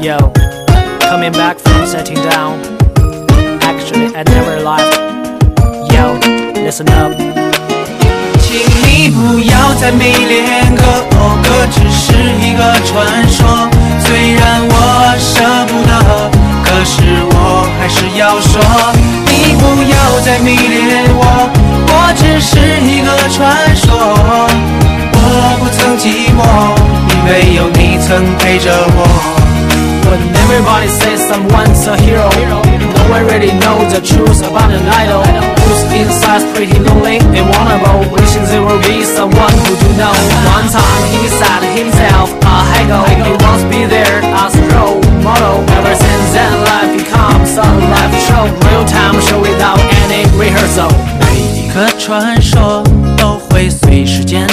Yo, coming back from sitting down. Actually, I never left. Yo, listen up. 请你不要再迷恋个偶个，只是一个传说。虽然我舍不得，可是我还是要说，你不要再迷恋我，我只是一个传说。我不曾寂寞，因为有你曾陪着我。 When everybody says someone's a hero, no one really knows the truth about an idol. Who's inside's pretty lonely, they wanna go, wishing there will be someone who do know. One time he said himself a hego, he wants to be there as a role model. Ever since then life becomes a live show, real time show without any rehearsal. 每一个传说都会随时间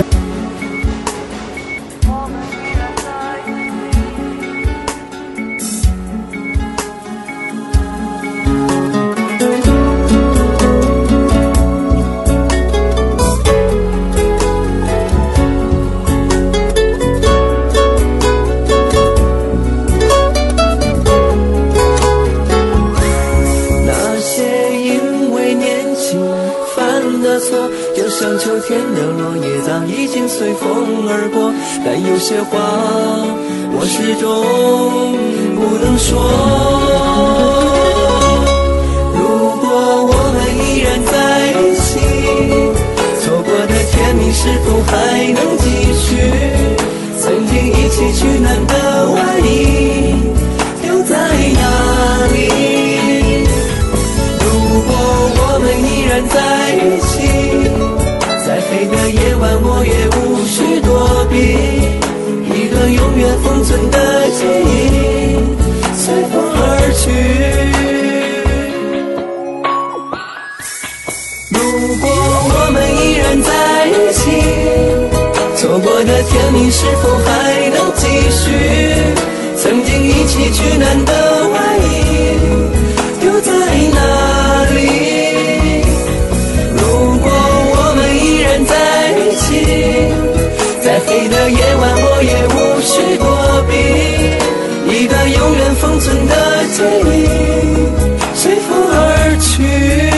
像秋天的落叶，早已经随风而过，但有些话我始终不能说。如果我们依然在一起，错过的甜蜜是否还能继续？曾经一起取暖的外衣丢在哪里？如果我们依然在一起，在黑的夜晚我也无需躲避，一段永远封存的记忆随风而去。如果我们依然在一起，错过的甜蜜是否还能继续？曾经一起取暖的外衣丢在哪里？在一起，在黑的夜晚我也无需躲避，一段永远封存的记忆随风而去。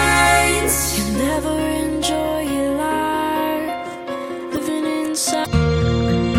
Never enjoy your life, living inside.